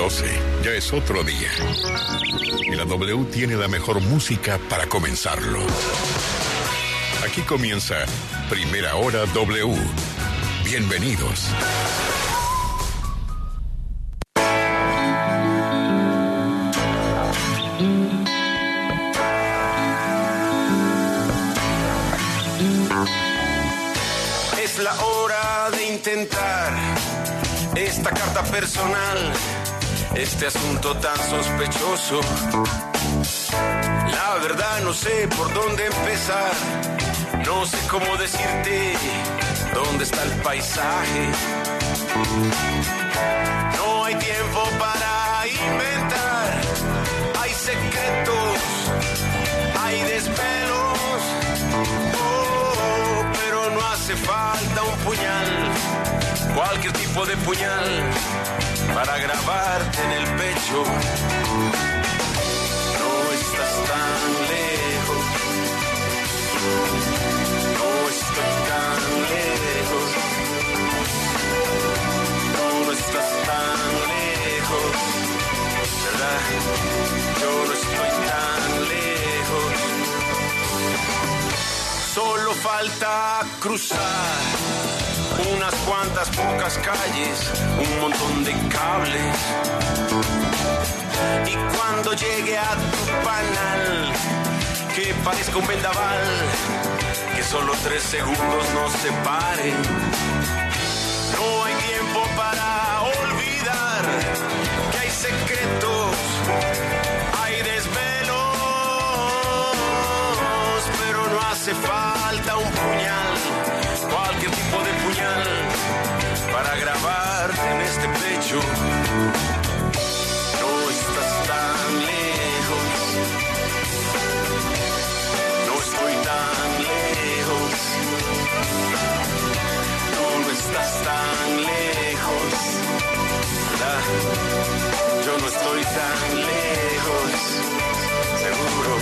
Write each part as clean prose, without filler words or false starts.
12, ya es otro día. Y la W tiene la mejor música para comenzarlo. Aquí comienza Primera Hora W. Bienvenidos. Es la hora de intentar esta carta personal, este asunto tan sospechoso. La verdad no sé por dónde empezar, no sé cómo decirte dónde está el paisaje. No hay tiempo para inventar, hay secretos, hay desvelos, pero no hace falta un puñal, cualquier tipo de puñal, para grabarte en el pecho. No estás tan lejos, no estoy tan lejos, no estás tan lejos, ¿verdad? Yo no estoy tan lejos. Solo falta cruzar unas cuantas pocas calles, un montón de cables. Y cuando llegue a tu panal, que parezca un vendaval, que solo 3 segundos nos separen. No hay tiempo para olvidar que hay secretos, hay desvelos, pero no hace falta un puñal, cualquier tipo de puñal, para grabarte en este pecho. No estás tan lejos, no estoy tan lejos, no estás tan lejos, ¿verdad? Yo no estoy tan lejos, seguro.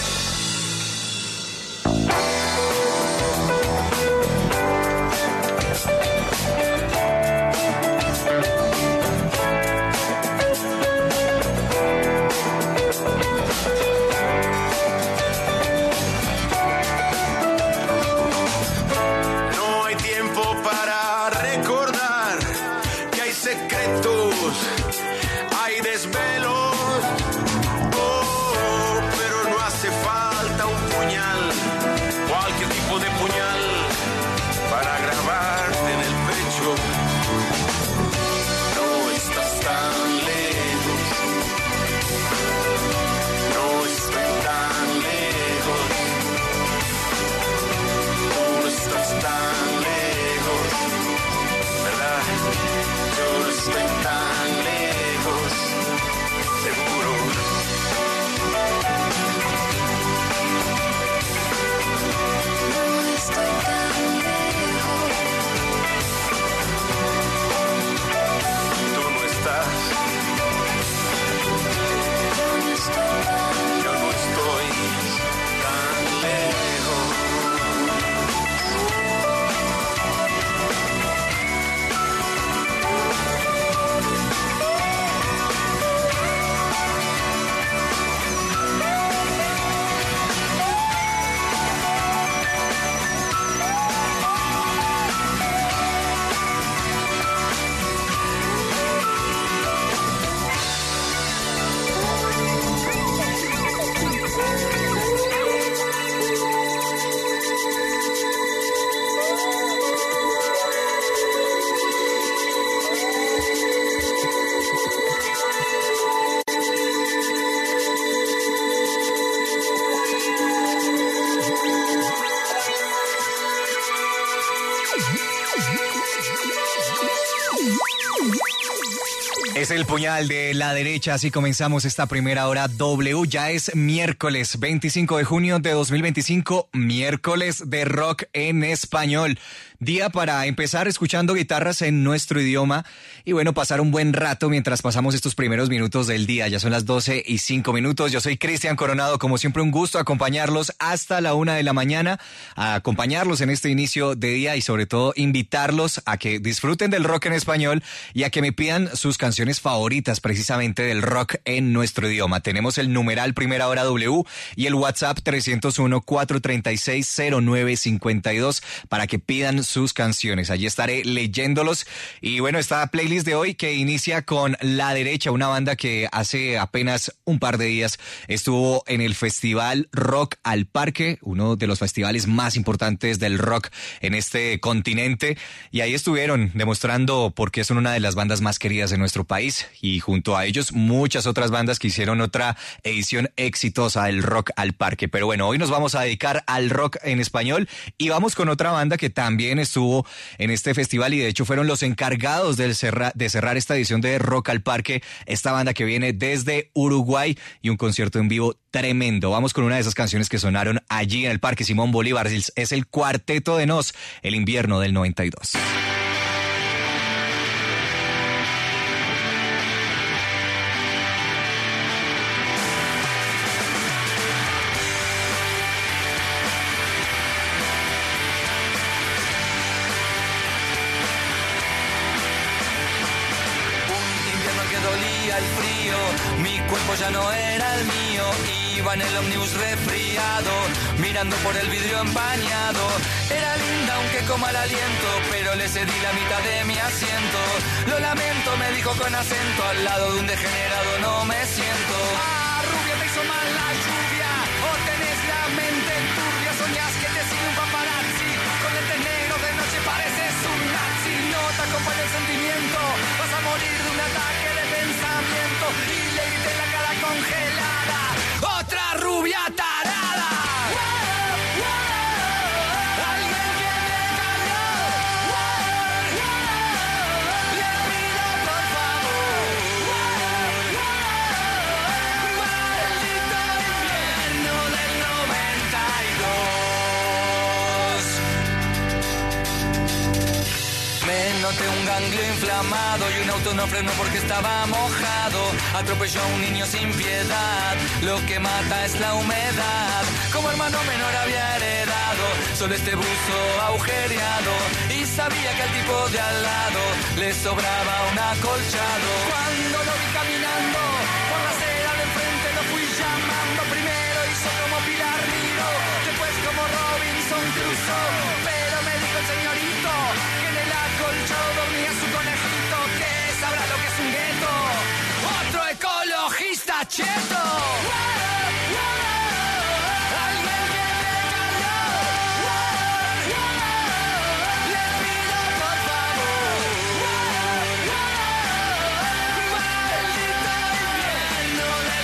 No hay tiempo para recordar que hay secretos, hay desvelos, pero no hace falta un puñal, cualquier tipo de puñal, para grabarte en el pecho. No estás tan lejos, no estoy tan lejos, no estás tan lejos, ¿verdad? Yo no estoy tan lejos, seguro. No estoy tan lejos. Tú no estás, Yo no estoy tan yo no estoy tan lejos. Es el puñal de la derecha, así comenzamos esta primera hora W. Ya es miércoles 25 de junio de 2025, miércoles de rock en español. Día para empezar escuchando guitarras en nuestro idioma y bueno, pasar un buen rato mientras pasamos estos primeros minutos del día. Ya son las 12:05. Yo soy Cristian Coronado, como siempre un gusto acompañarlos hasta la 1 de la mañana, a acompañarlos en este inicio de día y sobre todo invitarlos a que disfruten del rock en español y a que me pidan sus canciones favoritas precisamente del rock en nuestro idioma. Tenemos el numeral Primera Hora W y el WhatsApp 301-436-0952 para que pidan sus canciones. Allí estaré leyéndolos. Y bueno, esta playlist de hoy que inicia con La Derecha, una banda que hace apenas un par de días estuvo en el Festival Rock al Parque, uno de los festivales más importantes del rock en este continente. Y ahí estuvieron demostrando por qué son una de las bandas más queridas de nuestro país. Y junto a ellos muchas otras bandas que hicieron otra edición exitosa del Rock al Parque. Pero bueno, hoy nos vamos a dedicar al rock en español y vamos con otra banda que también estuvo en este festival y de hecho fueron los encargados de cerrar esta edición de Rock al Parque, esta banda que viene desde Uruguay y un concierto en vivo tremendo. Vamos con una de esas canciones que sonaron allí en el Parque Simón Bolívar. Es el Cuarteto de Nos, El Invierno del 92. Ya no era el mío, iba en el ómnibus resfriado, mirando por el vidrio empañado. Era linda aunque con mal aliento, pero le cedí la mitad de mi asiento. Lo lamento, me dijo con acento, al lado de un degenerado no me siento. Ah, rubia, te hizo mal la lluvia, o tenés la mente turbia, soñás que te sigue un paparazzi, con lentes negros de noche pareces un nazi. No te acompaña el sentimiento, vas a morir de un ataque de pensamiento. Y le grité la cara congelada, otra rubia tarada. Alguien que me cambió. Le pido por favor. Maldito invierno del 92. Me noté un ganglio inflamado y un auto no frenó porque estaba mojado. Atropelló a un niño sin piedad, lo que mata es la humedad. Como hermano menor había heredado solo este buzo agujereado y sabía que al tipo de al lado le sobraba un acolchado. Cuando lo vi caminando por la acera de enfrente lo fui llamando. Primero hizo como Pilar Miró, después como Robinson Crusoe. Pero me dijo el señorito que en el acolchado dormía su conejito, que sabrá lo que es un gueto. Otro ecologista cheto. Alguien que me cambió. Le pido por favor. Maldito invierno del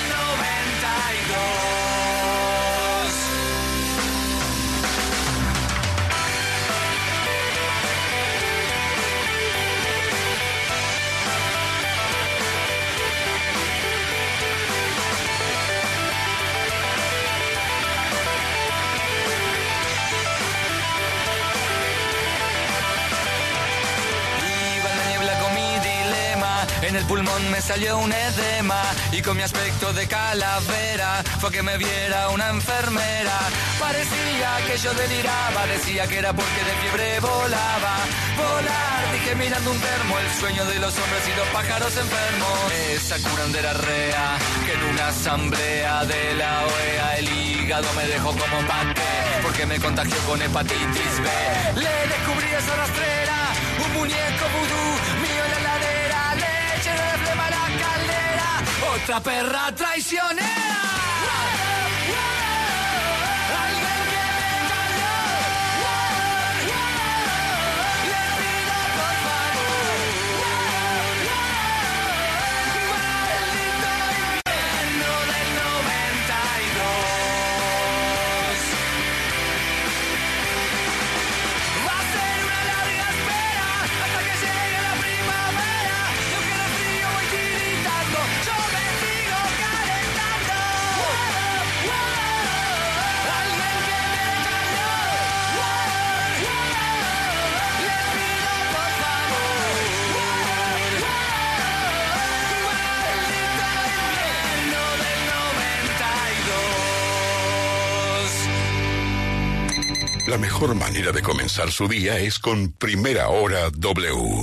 92. En el pulmón me salió un edema y con mi aspecto de calavera fue que me viera una enfermera. Parecía que yo deliraba, decía que era porque de fiebre volaba. Volar, dije mirando un termo, el sueño de los hombres y los pájaros enfermos. Esa curandera rea que en una asamblea de la OEA el hígado me dejó como paté porque me contagió con hepatitis B. Le descubrí esa rastrera, un muñeco vudú mío en la heladera, leche de flema la caldera, otra perra traicionera. Alguien que me cambió. Le pido por favor. Maldito invierno del 92. Va a ser una larga espera hasta que llegue la primavera. Yo que de frío voy tiritando, yo me sigo calentando. La mejor manera de comenzar su día es con Primera Hora W.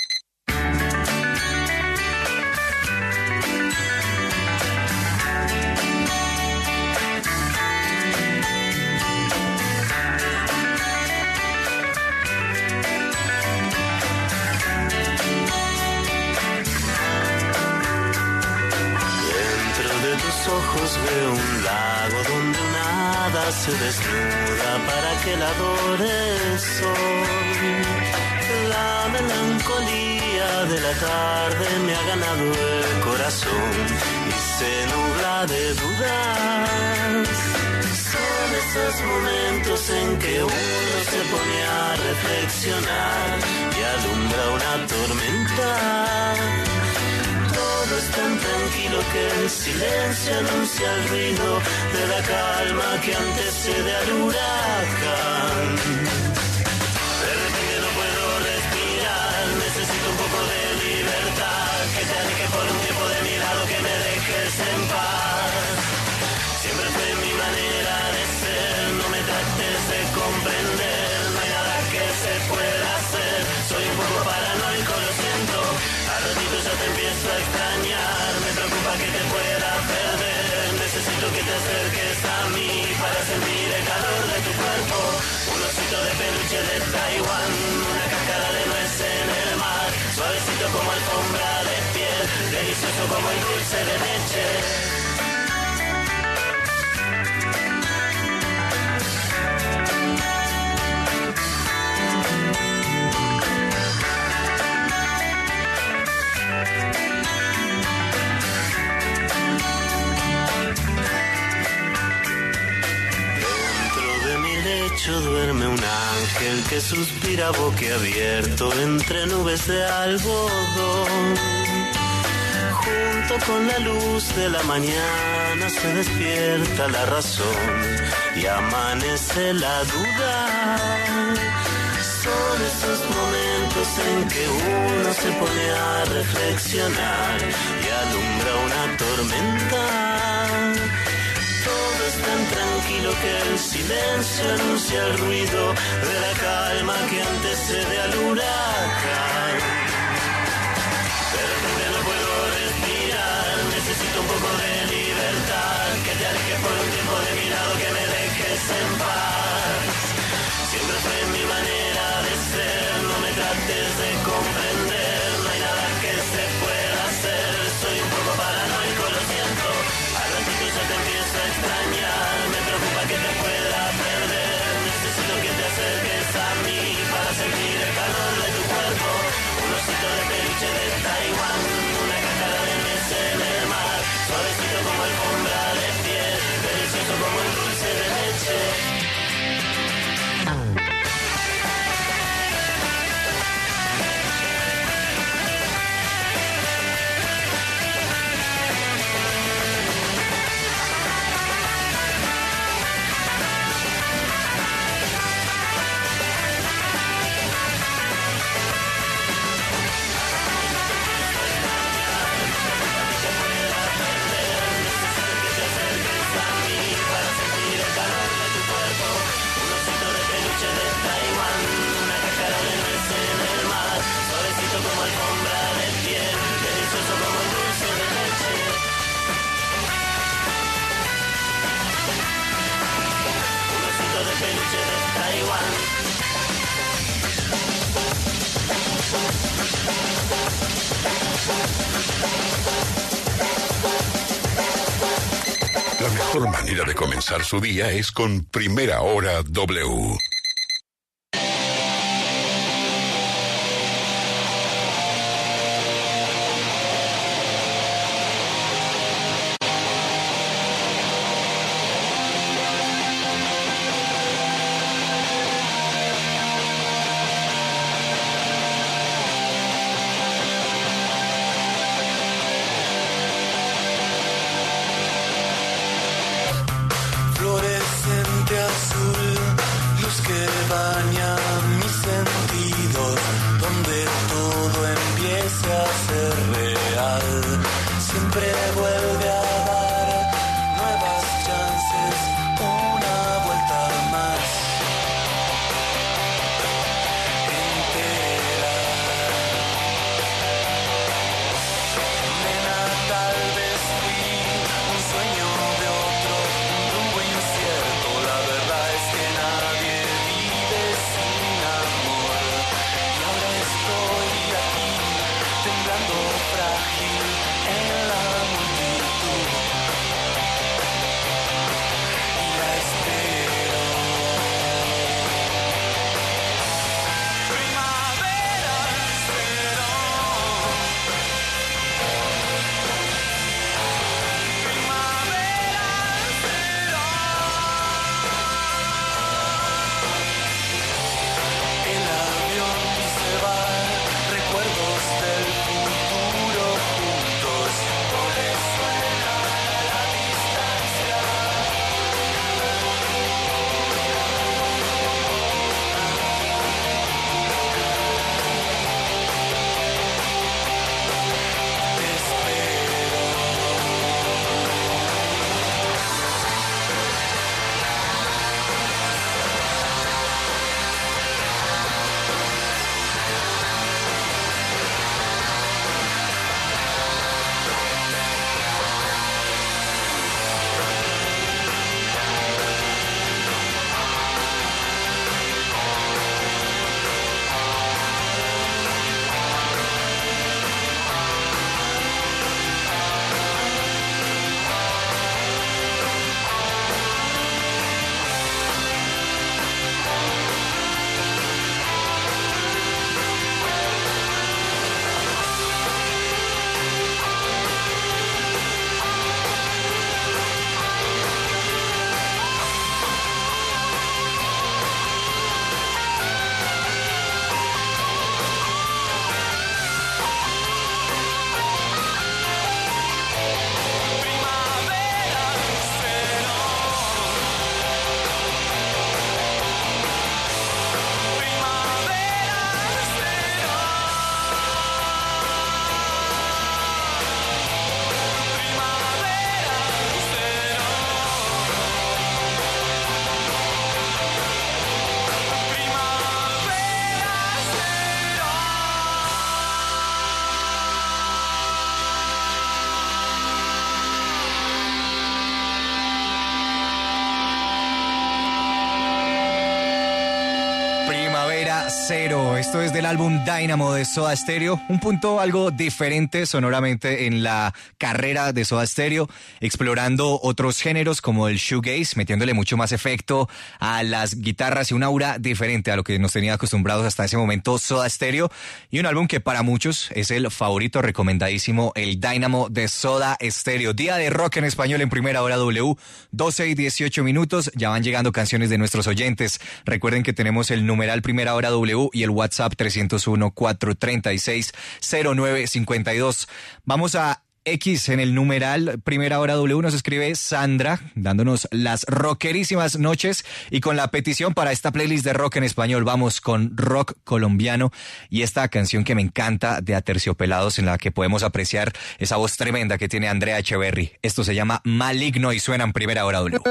Veo un lago donde una hada se desnuda para que la adore el sol. La melancolía de la tarde me ha ganado el corazón y se nubla de dudas. Son esos momentos en que uno se pone a reflexionar y alumbra una tormenta. Todo es tan tranquilo que el silencio anuncia el ruido de la calma que antecede al huracán. De repente no puedo respirar, necesito un poco de libertad, que te aleje por un tiempo de mi lado, que me dejes en paz. Siempre fue mi manera de ser, no me trates de comprender, no hay nada que se pueda hacer, soy un poco paranoico, lo siento. A ratitos ya te empiezo a extrañar, me preocupa que te pueda perder. Necesito que te acerques a mí para sentir el calor de tu cuerpo. Un osito de peluche de Taiwán, una cáscara de nuez en el mar, suavecito como alfombra de piel, delicioso como el dulce de leche. Duerme un ángel que suspira boquiabierto entre nubes de algodón. Junto con la luz de la mañana se despierta la razón y amanece la duda. Son esos momentos en que uno se pone a reflexionar y alumbra una tormenta. Todo es tan tranquilo que el silencio anuncia el ruido de la calma que antecede al huracán. De repente no puedo respirar, necesito un poco de libertad, que te alejes por un tiempo de mi lado, que me dejes en paz. Siempre fue mi manera de ser, no me trates de comprender, no hay nada que se pueda hacer, soy un poco paranoico, lo siento. Al ratito ya te empiezo a extrañar, me preocupa que te pueda perder. Necesito que te acerques a mí para sentir el calor de tu cuerpo. Un osito de peluche de Taiwán, una cáscara de nuez en el mar, suavecito como alfombra de piel, delicioso como el dulce de leche. La mejor manera de comenzar su día es con Primera Hora W. Fluorescente azul, luz Cero. Esto es del álbum Dynamo de Soda Stereo, un punto algo diferente sonoramente en la carrera de Soda Stereo, explorando otros géneros como el shoegaze, metiéndole mucho más efecto a las guitarras y un aura diferente a lo que nos tenía acostumbrados hasta ese momento Soda Stereo, y un álbum que para muchos es el favorito, recomendadísimo, el Dynamo de Soda Stereo. Día de rock en español en Primera Hora W, 12 y 18 minutos, ya van llegando canciones de nuestros oyentes. Recuerden que tenemos el numeral Primera Hora W y el WhatsApp 301-436-0952. Vamos a X en el numeral Primera Hora W. Nos escribe Sandra dándonos las rockerísimas noches y con la petición para esta playlist de rock en español. Vamos con rock colombiano y esta canción que me encanta de Aterciopelados, en la que podemos apreciar esa voz tremenda que tiene Andrea Echeverry. Esto se llama Maligno y suena en Primera Hora W.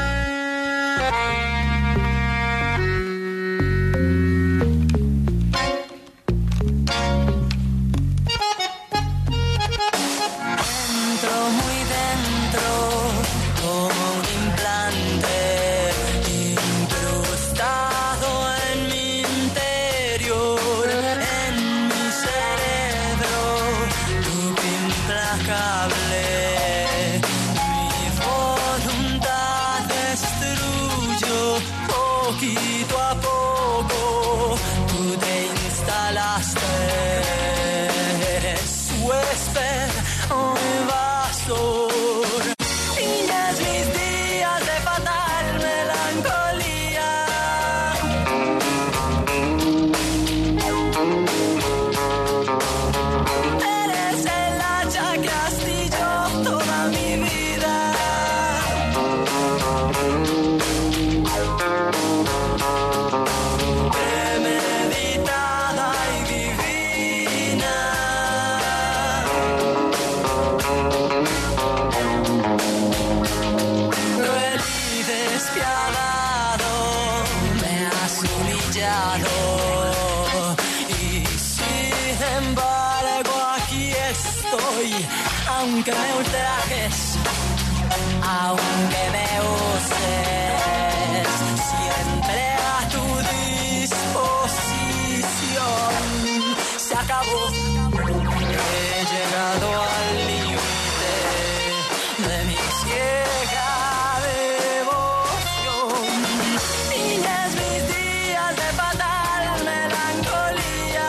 Aunque me ultrajes, aunque me uses, siempre a tu disposición. Se acabó, he llegado al límite de mi ciega devoción. Tienes mis días de fatal melancolía.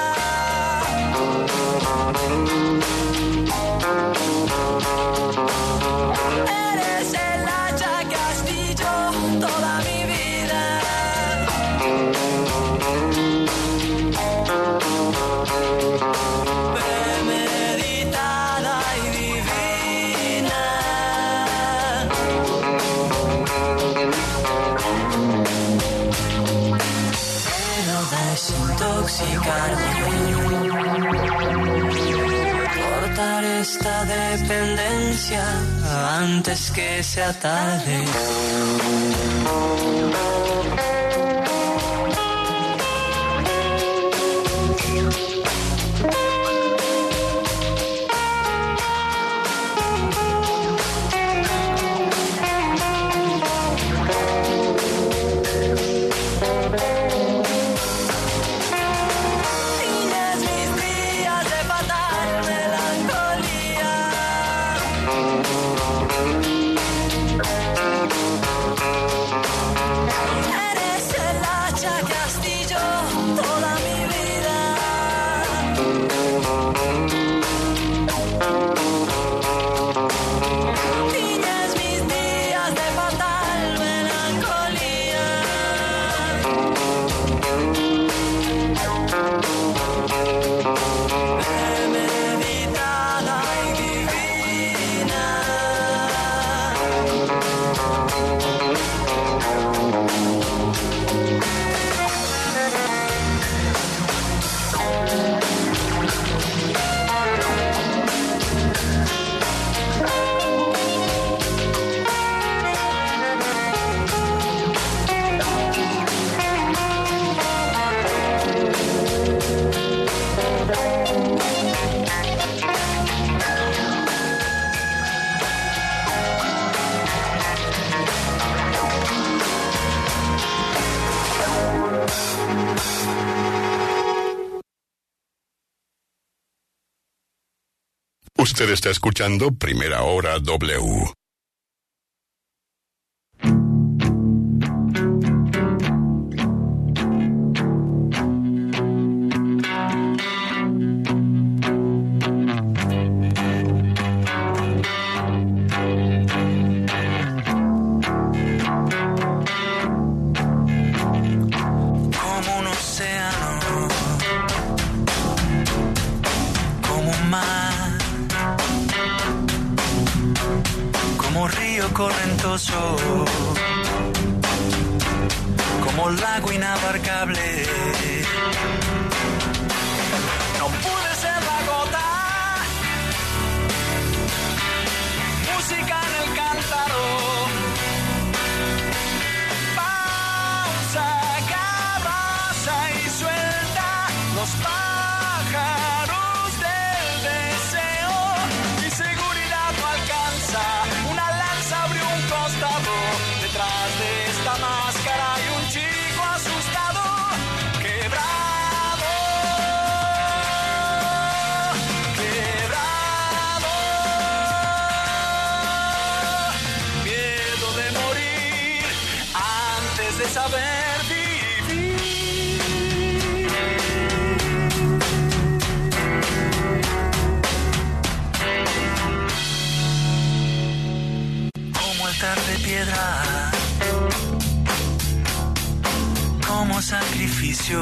Eres el hacha que astilló toda mi vida. Premeditada y divina. Quiero desintoxicarme, cortar esta dependencia antes que sea tarde. Tienes mis días de fatal melancolía. Eres el hacha que astilló toda mi vida. Tienes mis días de fatal melancolía. Premeditada y divina. Usted está escuchando Primera Hora W. Correntoso, como lago inabarcable. No pude ser la gota, música en el cántaro, pausa, cabaza y suelta los pájaros del deseo. Mi seguridad no alcanza. Abrió un costado, detrás de esta máscara hay un chico asustado, quebrado, quebrado, miedo de morir antes de saber vivir. De piedra como sacrificio,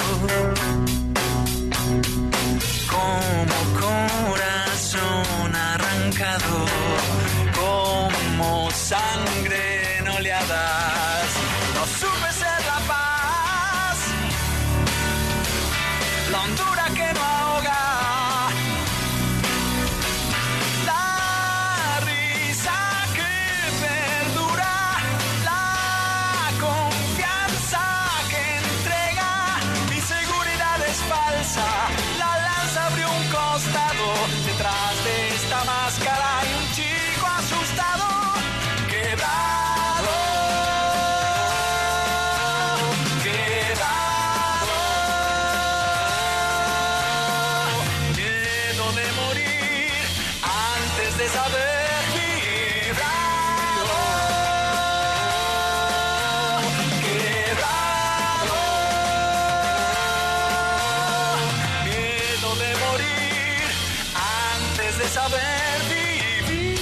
como corazón arrancado, como sangre en oleadas. No supe ser la paz, la hondura que no ahoga. La lanza abrió un costado, detrás de esta máscara hay un chico asustado, quebrado, quebrado, miedo de morir antes de saber vivir, quebrado, de morir antes de saber vivir.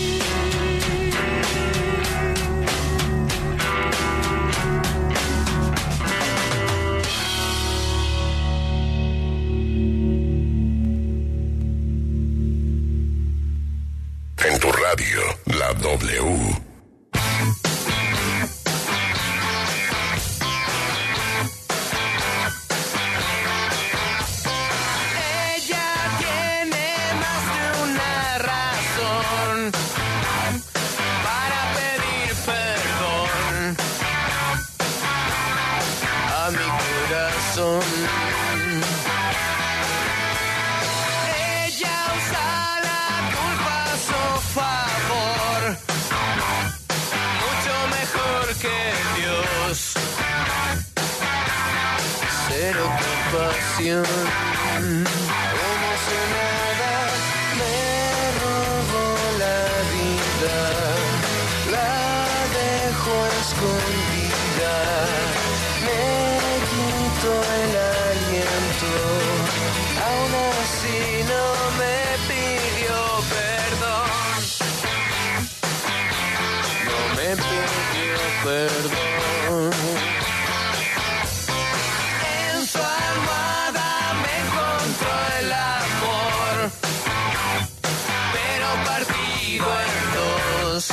En tu radio, la W. Ella usa la culpa a su favor, mucho mejor que Dios. Cero compasión, como si nada me robó la vida, la dejo escondida, me quito el aliento, aún así no me pidió perdón, no me pidió perdón. En su almohada me encontró el amor, pero partido en dos,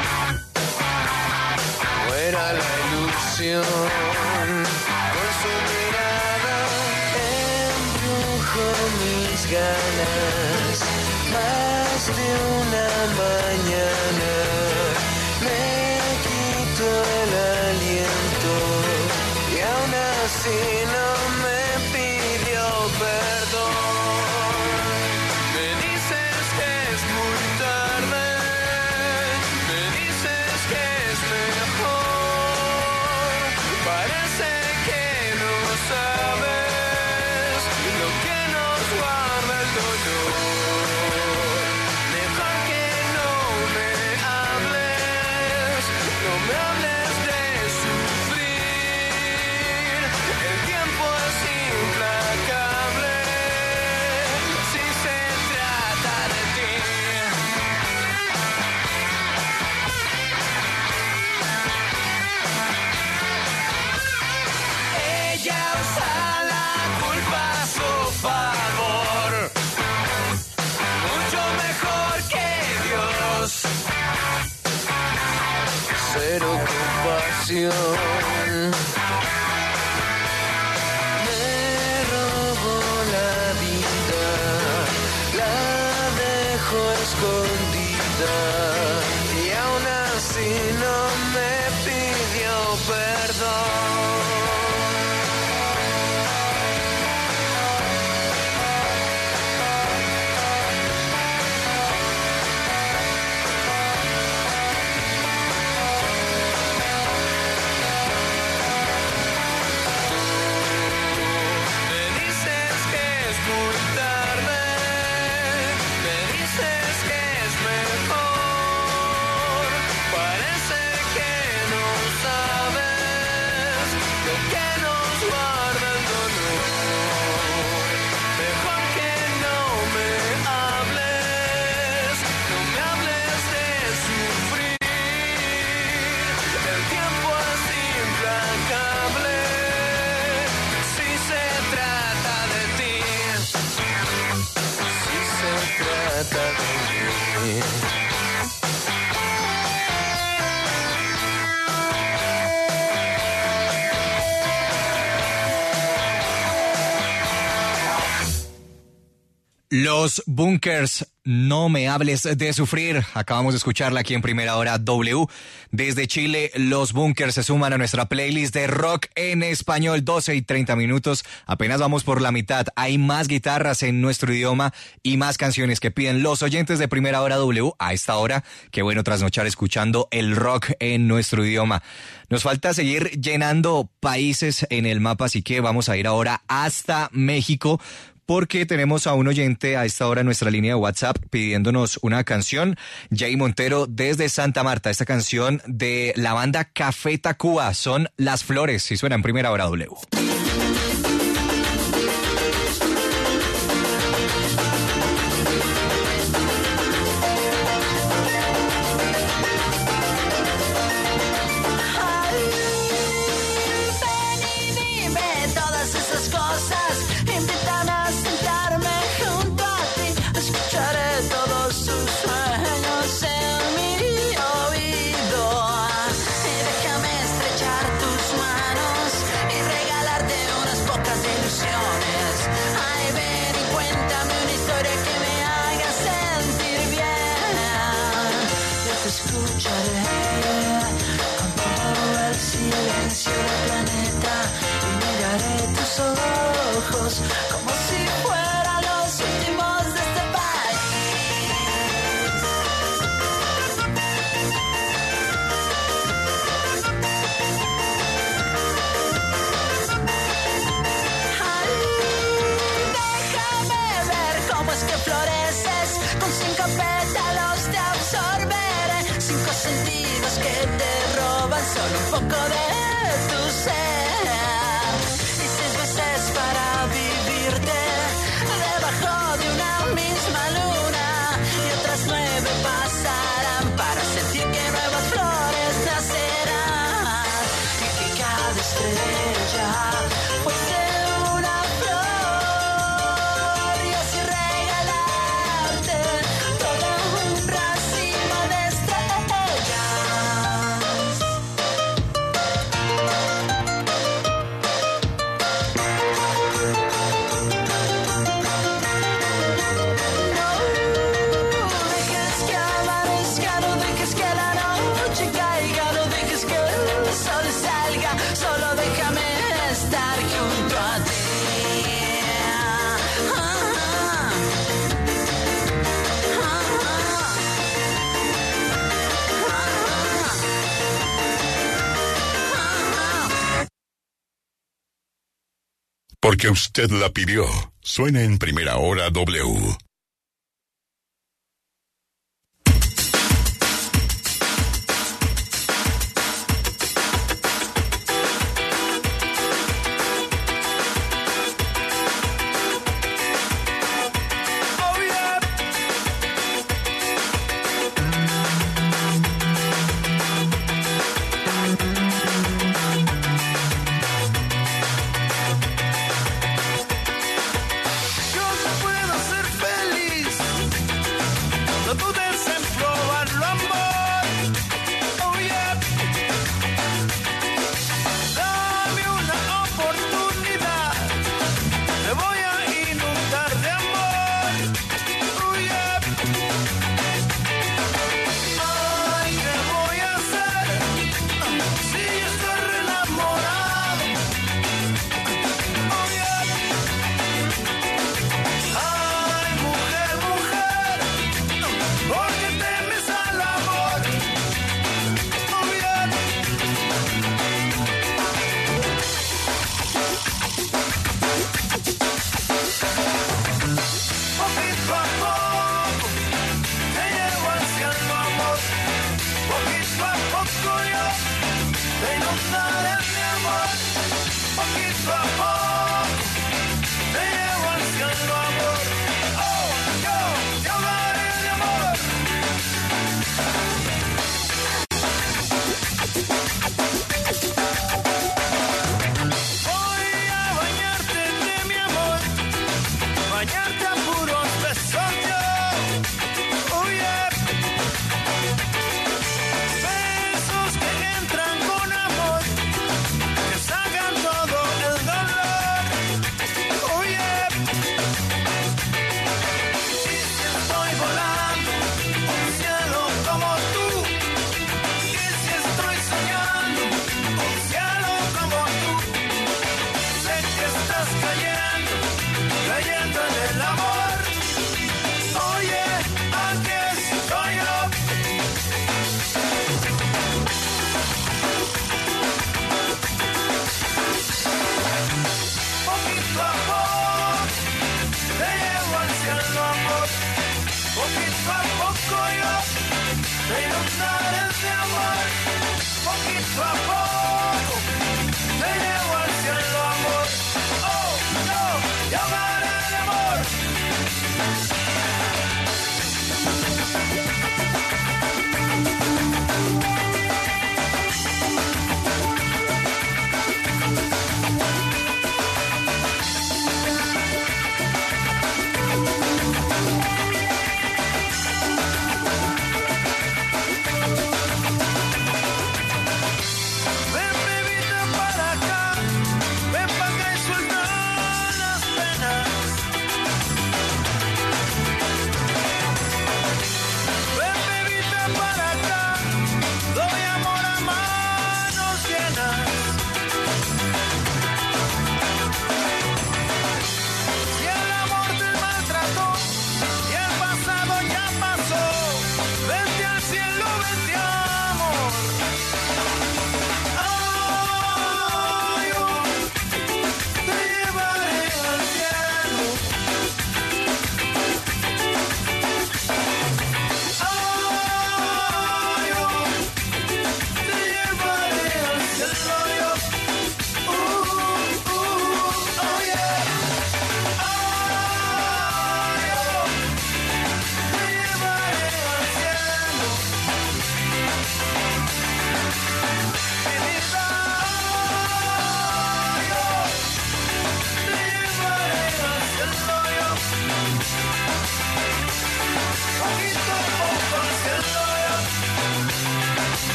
no era la ilusión. Con su mirada embrujó mis ganas, más de una mañana me quito el aliento y aún así no me pidió perdón. Me dices que es muy tarde, me dices que es mejor canción. Me robó la vida, la dejo escondida y aún así no me pidió perdón. Los Bunkers, no me hables de sufrir. Acabamos de escucharla aquí en Primera Hora W. Desde Chile, Los Bunkers se suman a nuestra playlist de rock en español, 12:30. Apenas vamos por la mitad. Hay más guitarras en nuestro idioma y más canciones que piden los oyentes de Primera Hora W a esta hora. Qué bueno trasnochar escuchando el rock en nuestro idioma. Nos falta seguir llenando países en el mapa, así que vamos a ir ahora hasta México, porque tenemos a un oyente a esta hora en nuestra línea de WhatsApp pidiéndonos una canción. Jay Montero desde Santa Marta. Esta canción de la banda Café Tacuba son Las Flores y suena en Primera Hora W. Como si fueran los últimos de este país. Ay, déjame ver cómo es que floreces. Con 5 pétalos te absorberé. 5 sentidos que te roban solo un poco de tu ser. Y 6 veces para vivirte debajo de una misma luna, y otras 9 pasarán para sentir que nuevas flores nacerán, y que cada estrella fuese una flor, y así regalarte todo un racimo de solo déjame estar junto a ti. Porque usted la pidió. Suena en Primera Hora W. Yo no puedo ser feliz.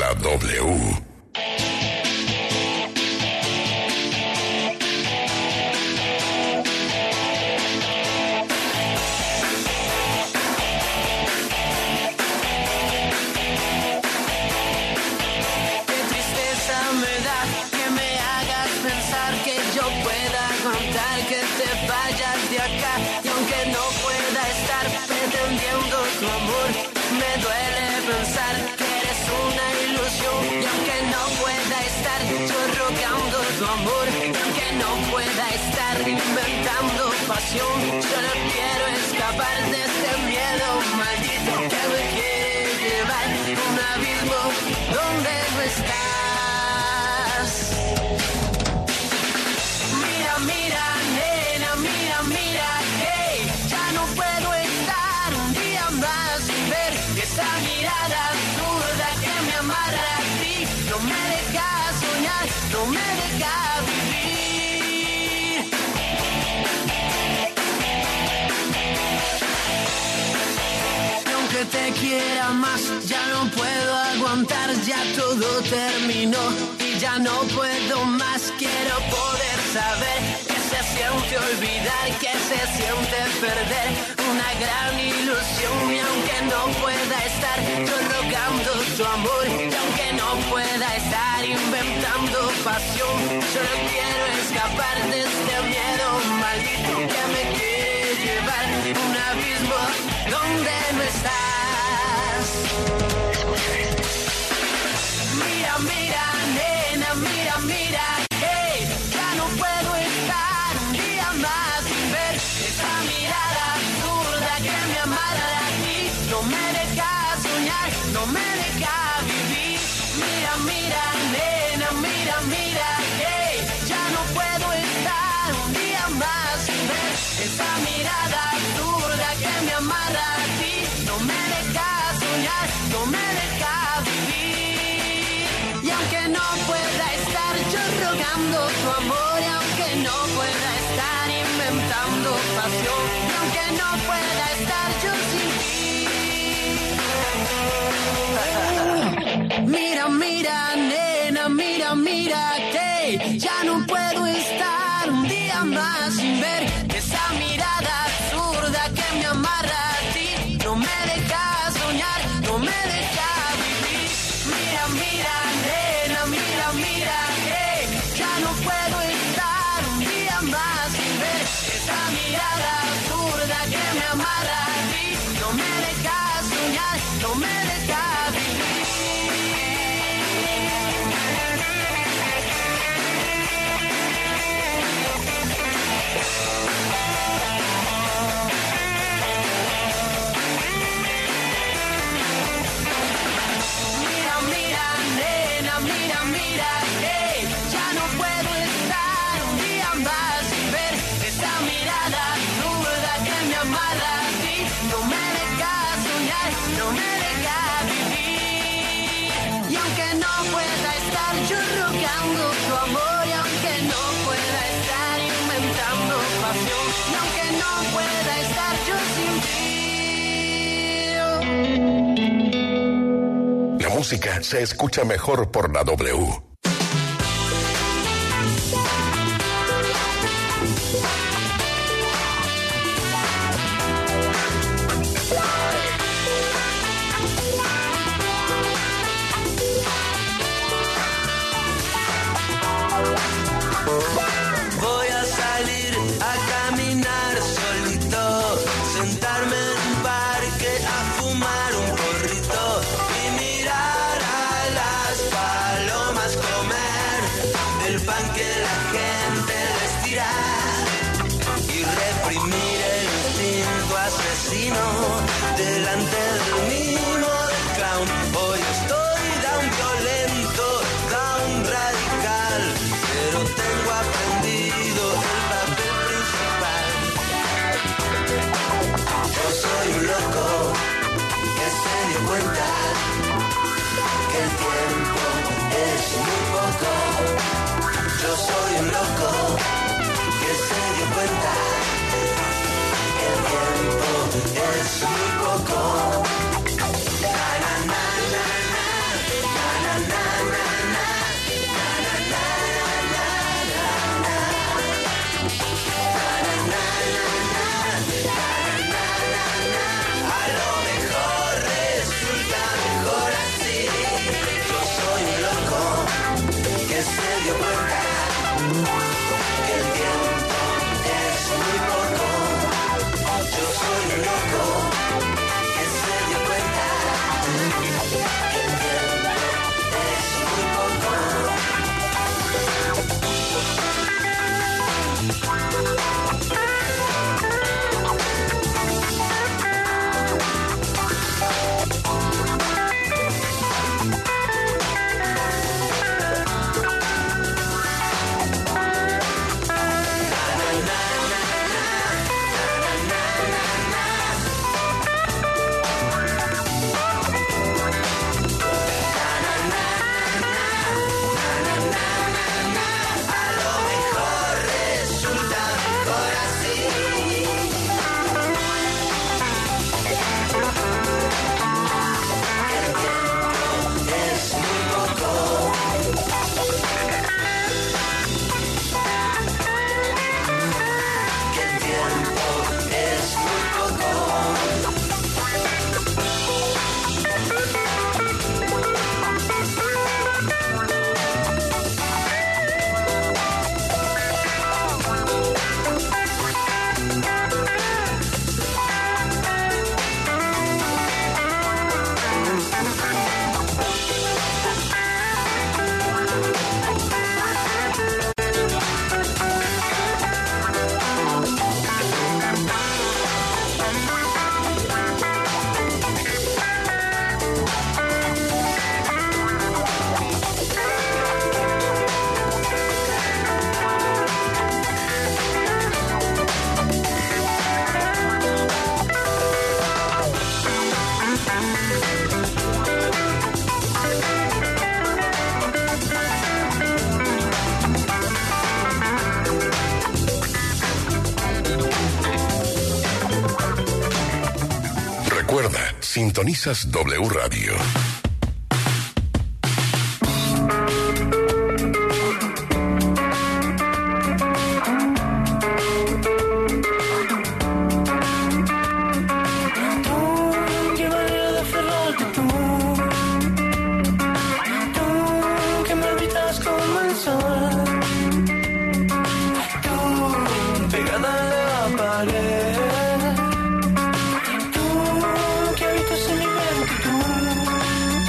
la W. Qué tristeza me da que me hagas pensar que yo pueda aguantar que te vayas de acá. Y aunque no pueda estar pretendiendo tu amor, me duele pensar que eres una ilusión. Y aunque no pueda estar yo rogando tu amor, y aunque no pueda estar inventando pasión, solo quiero escapar de este miedo maldito que me quiere llevar a un abismo donde no estás. Mira, mira, nena, mira, mira, hey, ya no puedo estar un día más sin ver esa mirada absurda que me amarra a ti. No me deja soñar, no me deja vivir. Y aunque te quiera más, ya no puedo aguantar, ya todo terminó y ya no puedo más. Quiero poder saber que se siente olvidar, que se siente perder una gran ilusión. Y aunque no pueda estar yo rogando tu amor, y aunque no pueda estar inventando pasión, solo quiero escapar de este miedo maldito que me quiere llevar a un abismo donde no estás. Mira, mira, nena, mira, mira, hey, ya no puedo estar un día más sin ver esa mirada absurda que me amarra a ti. No me deja soñar, no me deja vivir. Mira, mira, nena, mira, mira, hey, ya no puedo estar un día más sin ver esa mirada absurda que me amarra a ti. No me deja soñar, no me deja vivir. Y aunque no pueda estar yo rogando tu amor, y aunque no pueda estar inventando pasión, y aunque no pueda estar yo sin ti. Mira, mira, nena, mira, mira, que ya no puedo estar un día más sin ver esa mirada absurda que me amarra a ti. No me deja soñar, no me deja vivir. Mira, mira, nena, mira, mira, que ya no puedo estar un día más sin ver esa mirada absurda que me amarra a ti. No me deja soñar, no me deja vivir. Mira, mira, nena, mira, mira, hey, ya no puedo estar un día más sin ver esa mirada absurda que me amarra a ti. No me deja soñar, no me deja vivir. Y aunque no pueda estar yo rogando tu amor, y aunque no pueda estar inventando pasión, y aunque no pueda estar yo sin ti. La música se escucha mejor por la W. Voy a salir a caminar solito, sentarme en un parque a fumar un porrito y mirar a las palomas comer del pan que la gente les tira y reprimir el instinto asesino delante del mimo del clown. Hoy estoy down violento, down radical, pero tengo aprendido el papel principal. Yo soy un loco que se dio cuenta que el tiempo es muy poco. Yo soy un loco que se dio cuenta que el tiempo es muy poco. Na, na, na, na, na, na, na, que el tiempo es muy poco. Yo soy un loco que se dio cuenta que el tiempo es muy poco. Recuerda, sintonizas W Radio. Qué manera de aferrarte tú que me habitas como el sol, tú pegada a la pared, tú que habitas en mi mente, tú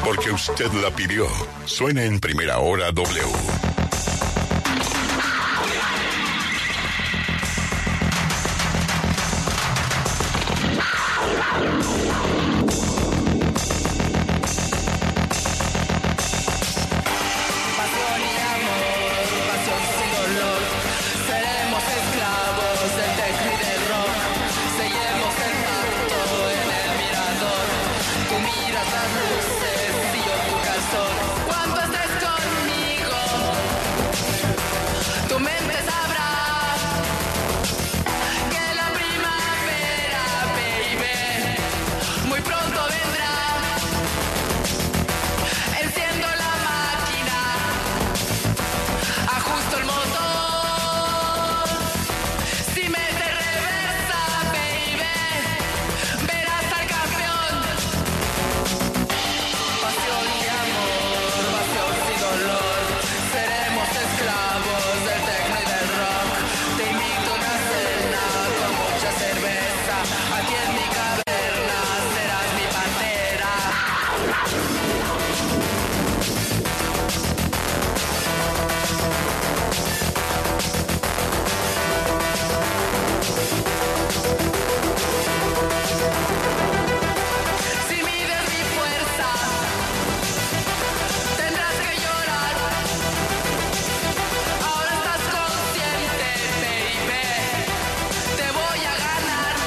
Porque usted la pidió. Suena en Primera Hora W. Cuando estés conmigo, tu mente sabrá que la primavera, baby, muy pronto vendrá. Enciendo la máquina, ajusto el motor. Si mete reversa, baby, verás al campeón. Pasión y amor, pasión y dolor. Seremos esclavos del techno y del rock. Te invito a una cena con mucha cerveza. Aquí en mi caverna serás mi pantera. Si mides mi fuerza, tendrás que llorar. Ahora estás consciente, baby, te voy a ganar.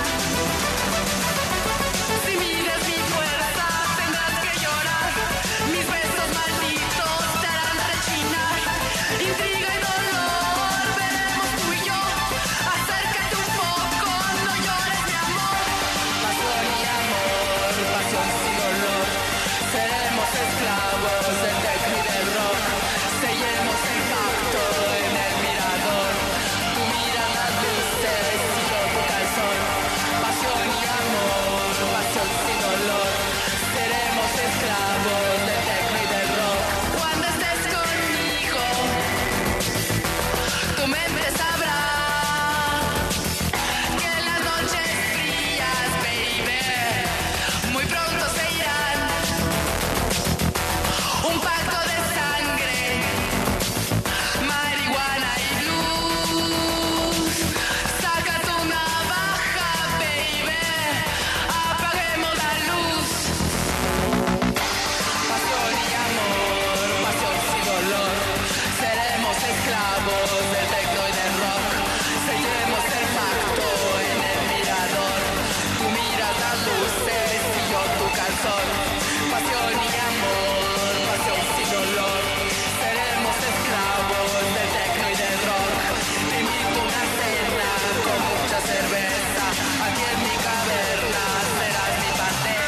Si mides mi fuerza, tendrás que llorar. Mis besos malditos te harán rechinar. Intriga y dolor, veremos tú y yo. Acércate un poco, no llores mi amor. Pasión y amor, pasión y dolor. Seremos esclavos del techno y del rock. Sellemos el pacto en el mirador. Tú miras las luces y yo tu calzón. Pasión y amor, pasión y dolor. Seremos esclavos del techno y del rock. Cuando estés conmigo, tu mente sabrá que las noches frías, baby, muy pronto se irán. Un pacto de sangre, marihuana y blues. Saca tu navaja, baby, apaguemos la luz. Pasión y amor, pasión y dolor. Seremos esclavos del techno y del rock. Sellemos el pacto en el mirador. Tú miras las luces y yo tu calzón. Pasión y amor, pasión y dolor. Seremos esclavos del techno y del rock. Te invito a una cena con mucha cerveza. Aquí en mi caverna serás mi pantera.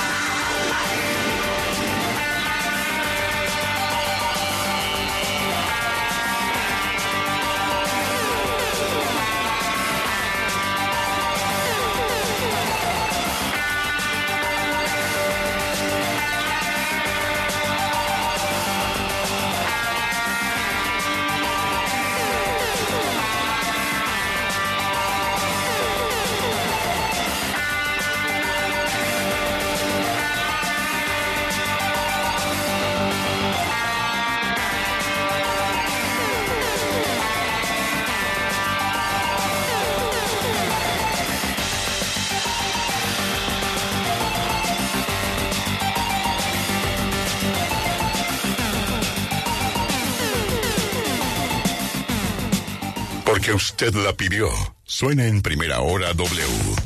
Porque usted la pidió. Suena en Primera Hora W.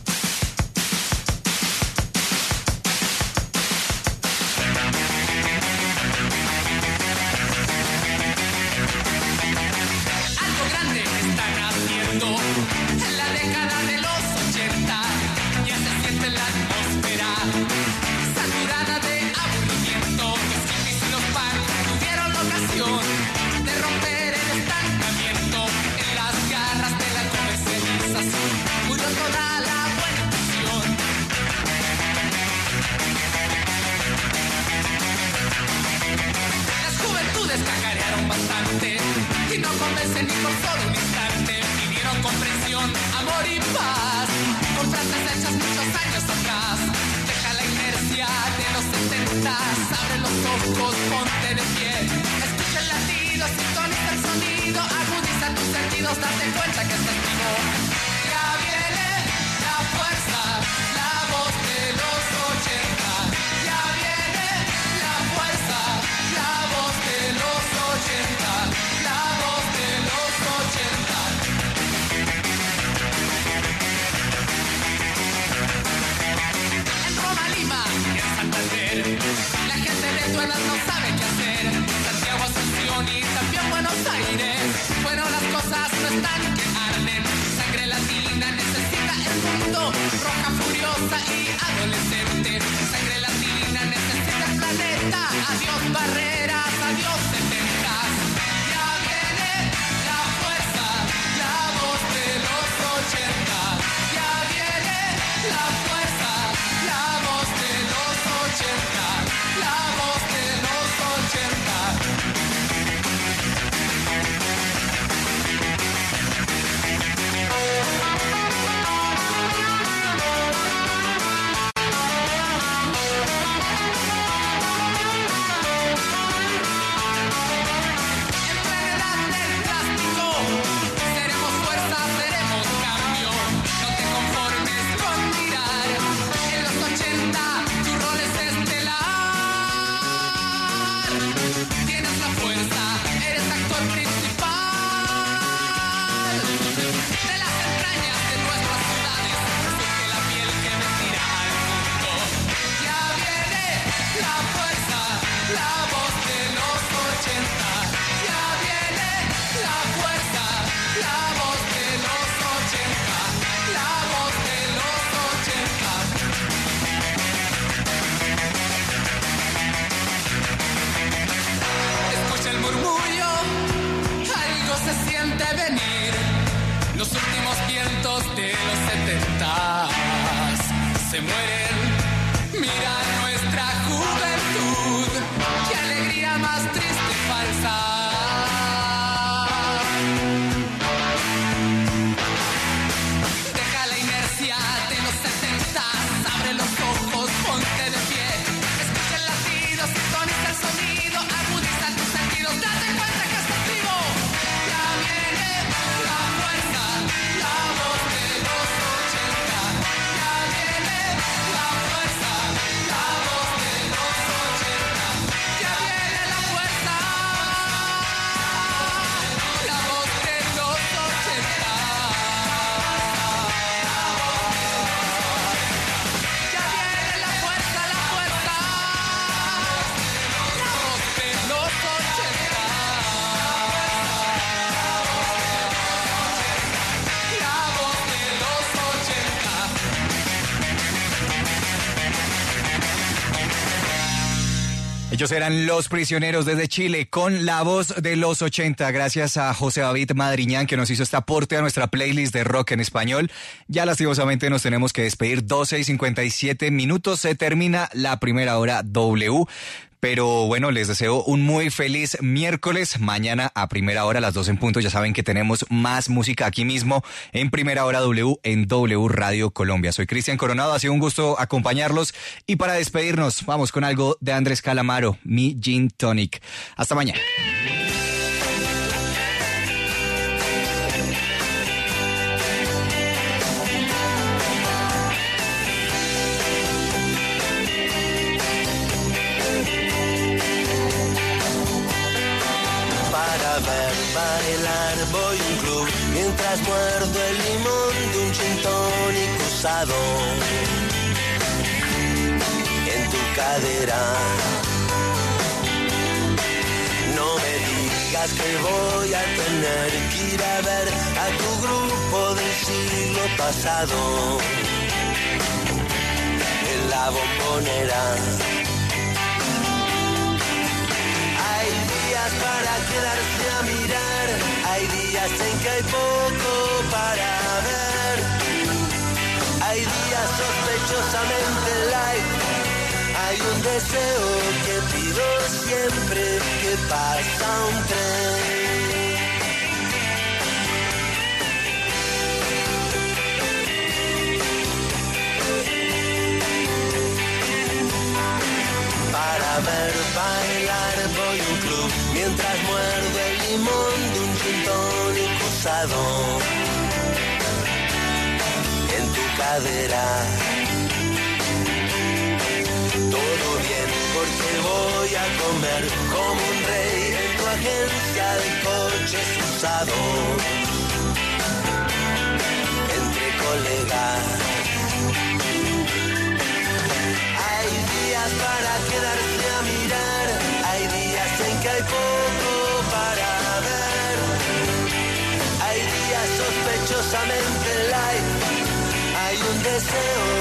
Algo grande están haciendo en la década de los 80. Ya se siente la atmósfera saturada de aburrimiento. Los hippies y los punk tuvieron la ocasión de romper el estancamiento en las garras de la comercialización. Murió toda la buena intención. Las juventudes cacarearon bastante y no convencen ni por solo un instante. Pidieron comprensión, amor y paz con frases hechas muchos años atrás. Deja la inercia de los 70, abre los ojos, ponte de pie. Escucha el latido, sintoniza el sonido, agudiza tus sentidos, date cuenta que estás vivo. Ya viene la fuerza, la voz de los 80. Ya viene la fuerza, la voz de los 80. La voz de los 80. En Roma, Lima y en Santander, la gente de Duenas no sabe qué hacer. Santiago, Asunción y también Buenos Aires. Bueno, las cosas no están que arden. Sangre latina necesita el mundo. Roja, furiosa y adolescente. Sangre latina necesita el planeta. Adiós barreras, adiós setentas. Ya viene la fuerza, la voz de los 80. Ya viene la fuerza, la voz de los 80. La voz de los 80. Enfermedad del plástico, seremos fuerza, seremos cambio. No te conformes con mirar. En los 80 tu rol es estelar. Tienes la fuerza, eres actor principal. De las entrañas de nuestras ciudades surge la piel que vestirá al mundo. Ya viene la fuerza, la voz de los 80. Ya viene la fuerza, la voz de los 80. La voz de los 80. Escucha el murmullo, algo se siente venir. Los últimos vientos de los 70 se mueren. Mira nuestra juventud, qué alegría más triste y falsa. Deja la inercia de los 70, abre los ojos, ponte de pie. Escucha el latido, sintoniza el sonido, agudiza tus sentidos, date cuenta que estás vivo. Ya viene la fuerza, la voz de los 80. Ya viene la fuerza, la voz de los 80. Ya viene la fuerza, la voz de los 80. Ya viene la fuerza, la fuerza, la voz de los 80. La voz de los 80. Ellos eran Los Prisioneros desde Chile con la voz de los 80. Gracias a José David Madriñán que nos hizo este aporte a nuestra playlist de rock en español. Ya lastimosamente nos tenemos que despedir. 12:57 se termina la primera hora W. Pero bueno, les deseo un muy feliz miércoles. Mañana a primera hora, a las 2 en punto, ya saben que tenemos más música aquí mismo en Primera Hora W en W Radio Colombia. Soy Cristian Coronado, ha sido un gusto acompañarlos. Y para despedirnos, vamos con algo de Andrés Calamaro, Mi Gin Tonic. Hasta mañana. Para ver bailar voy a un club mientras muerdo el limón de un gin tonic usado en tu cadera. No me digas que voy a tener que ir a ver a tu grupo del siglo pasado en la Bombonera. Hay días para quedarse a mirar, hay días en que hay poco para ver, hay días sospechosamente light, hay un deseo que pido siempre que pasa un tren. Para comer, bailar, voy a un club, mientras muerdo el limón de un gin tónico usado en tu cadera. Todo bien, porque voy a comer como un rey en tu agencia de coches usados. Entre colegas hay días para quedarse a mirar, hay días en que hay poco para ver, hay días sospechosamente light, hay un deseo